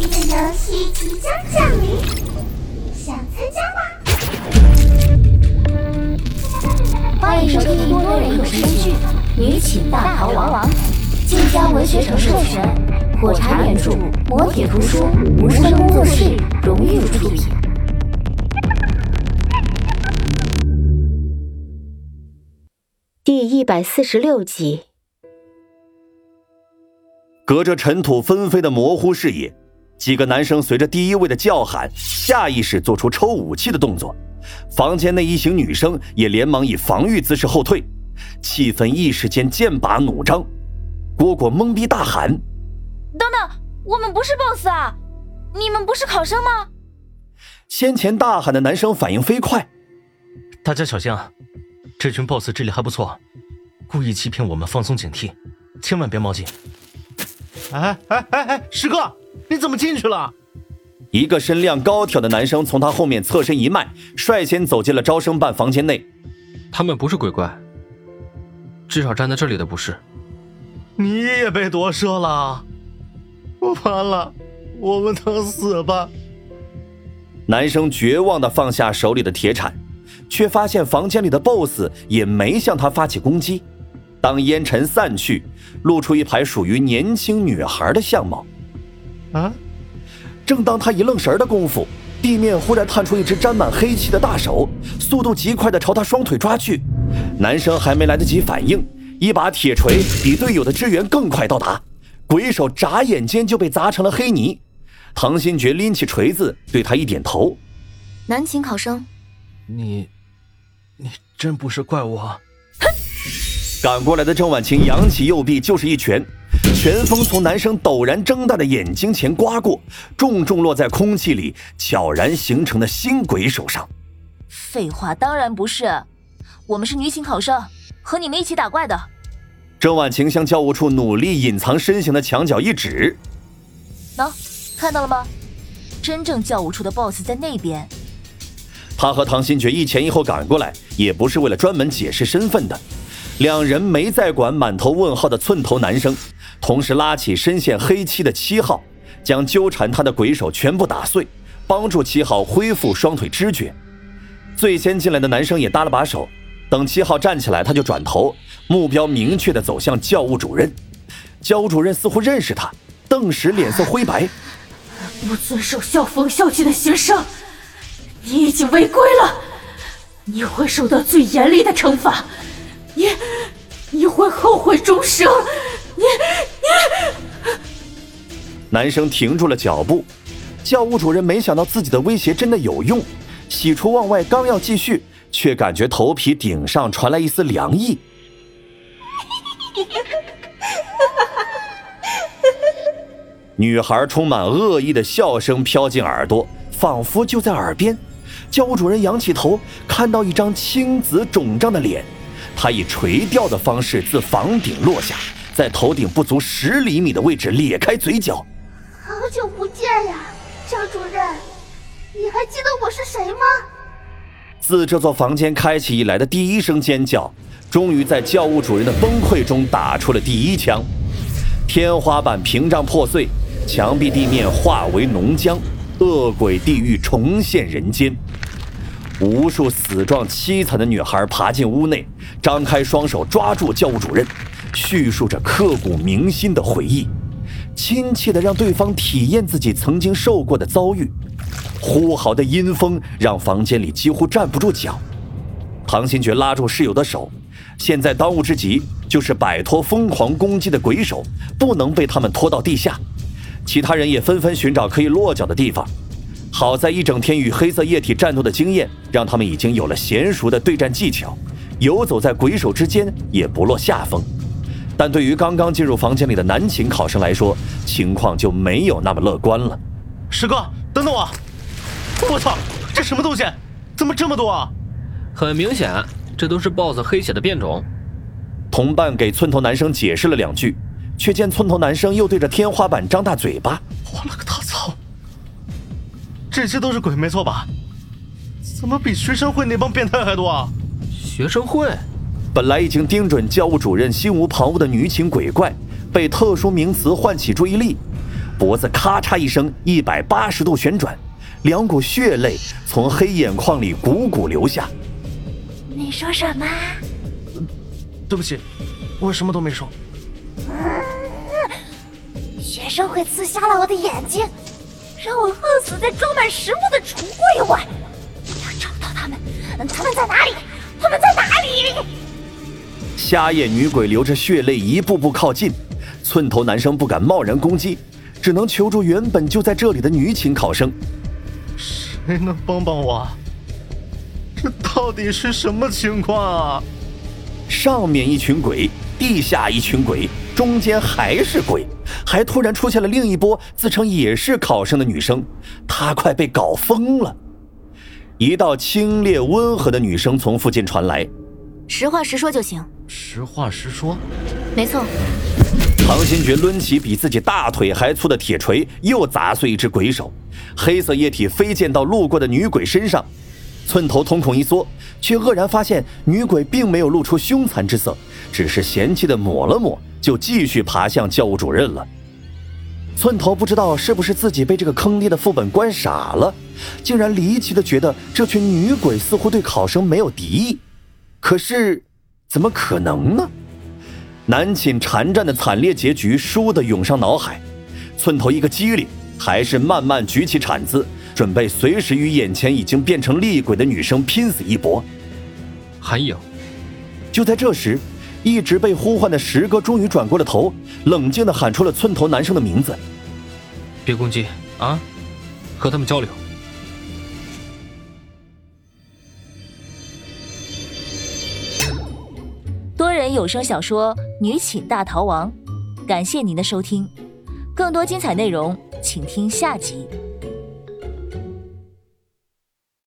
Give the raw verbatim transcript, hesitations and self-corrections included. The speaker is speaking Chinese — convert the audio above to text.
的游戏即将降临，想参加吗？ 欢迎收听多人有声剧《女寝大逃亡》，晋江文学城授权，火柴原著，磨铁图书，无声工作室荣誉出品。 第一百四十六集。 隔着尘土纷飞的模糊视野，几个男生随着第一位的叫喊，下意识做出抽武器的动作。房间内一行女生也连忙以防御姿势后退，气氛一时间剑拔弩张。蝈蝈懵逼大喊： 等等，我们不是 boss 啊，你们不是考生吗？ 先前大喊的男生反应飞快， 大家小心啊，这群 boss 智力还不错，故意欺骗我们放松警惕，千万别冒进。 哎哎哎哎，师哥，你怎么进去了？ 一个身量高挑的男生从他后面侧身一迈，率先走进了招生办房间内。 他们不是鬼怪，至少站在这里的不是。 你也被夺舍了，完了，我们等死吧。 男生绝望地放下手里的铁铲，却发现房间里的 boss 也没向他发起攻击。当烟尘散去，露出一排属于年轻女孩的相貌。 啊！ 正当他一愣神的功夫，地面忽然探出一只沾满黑气的大手，速度极快地朝他双腿抓去。男生还没来得及反应，一把铁锤比队友的支援更快到达，鬼手眨眼间就被砸成了黑泥。唐新觉拎起锤子对他一点头： 男寝考生， 你你真不是怪物啊！ 赶过来的郑婉晴扬起右臂就是一拳，拳风从男生陡然睁大的眼睛前刮过，重重落在空气里，悄然形成的新鬼手上。 废话，当然不是，我们是女寝考生，和你们一起打怪的。 郑婉晴向教务处努力隐藏身形的墙角一指： 喏，看到了吗？真正教务处的 boss 在那边。 他和唐新觉一前一后赶过来，也不是为了专门解释身份的。两人没再管满头问号的寸头男生，同时拉起深陷黑漆的七号，将纠缠他的鬼手全部打碎，帮助七号恢复双腿知觉。最先进来的男生也搭了把手，等七号站起来，他就转头，目标明确地走向教务主任。教务主任似乎认识他，顿时脸色灰白： 不遵守校风校纪的学生，你已经违规了，你会受到最严厉的惩罚。你你会后悔终生，你你男生停住了脚步，教务主任没想到自己的威胁真的有用，喜出望外，刚要继续，却感觉头皮顶上传来一丝凉意。女孩充满恶意的笑声飘进耳朵，仿佛就在耳边。教务主任仰起头，看到一张青紫肿胀的脸，他以垂钓的方式自房顶落下，在头顶不足十厘米的位置咧开嘴角。 好久不见呀，教主任，你还记得我是谁吗？ 自这座房间开启以来的第一声尖叫，终于在教务主任的崩溃中打出了第一枪。天花板屏障破碎，墙壁地面化为浓浆，恶鬼地狱重现人间。无数死状凄惨的女孩爬进屋内，张开双手抓住教务主任，叙述着刻骨铭心的回忆，亲切地让对方体验自己曾经受过的遭遇。呼嚎的阴风让房间里几乎站不住脚。唐新觉拉住室友的手，现在当务之急就是摆脱疯狂攻击的鬼手，不能被他们拖到地下。其他人也纷纷寻找可以落脚的地方。好在一整天与黑色液体战斗的经验，让他们已经有了娴熟的对战技巧，游走在鬼手之间也不落下风。但对于刚刚进入房间里的男寝考生来说，情况就没有那么乐观了。 师哥，等等我！我操，这什么东西？怎么这么多啊？ 很明显，这都是 boss 黑血的变种。 同伴给寸头男生解释了两句，却见寸头男生又对着天花板张大嘴巴。 我了个大操！这些都是鬼没错吧？怎么比学生会那帮变态还多啊？ 学生会？ 本来已经盯准教务主任心无旁骛的女寝鬼怪，被特殊名词唤起注意力。 脖子咔嚓一声一百八十度旋转，两股血泪从黑眼眶里汩汩流下。 你说什么？ 对不起，我什么都没说。 学生会刺瞎了我的眼睛，让我饿死在装满食物的橱柜外。要找到他们，他们在哪里？他们在哪里？ 瞎眼女鬼流着血泪一步步靠近，寸头男生不敢贸然攻击，只能求助原本就在这里的女寝考生。 谁能帮帮我？这到底是什么情况啊？ 上面一群鬼，地下一群鬼，中间还是鬼，还突然出现了另一波自称也是考生的女生，她快被搞疯了。一道清冽温和的女声从附近传来： 实话实说就行。 实话实说？ 没错。 唐新觉抡起比自己大腿还粗的铁锤，又砸碎一只鬼手，黑色液体飞溅到路过的女鬼身上。寸头瞳孔一缩，却愕然发现女鬼并没有露出凶残之色，只是嫌弃地抹了抹，就继续爬向教务主任了。寸头不知道是不是自己被这个坑爹的副本关傻了，竟然离奇地觉得这群女鬼似乎对考生没有敌意。可是怎么可能呢？南寝缠战的惨烈结局倏地涌上脑海，寸头一个机灵，还是慢慢举起铲子，准备随时与眼前已经变成厉鬼的女生拼死一搏。 韩影。 就在这时，一直被呼唤的石哥终于转过了头，冷静地喊出了寸头男生的名字。 别攻击啊，和他们交流。 多人有声小说《女寝大逃亡》，感谢您的收听，更多精彩内容请听下集。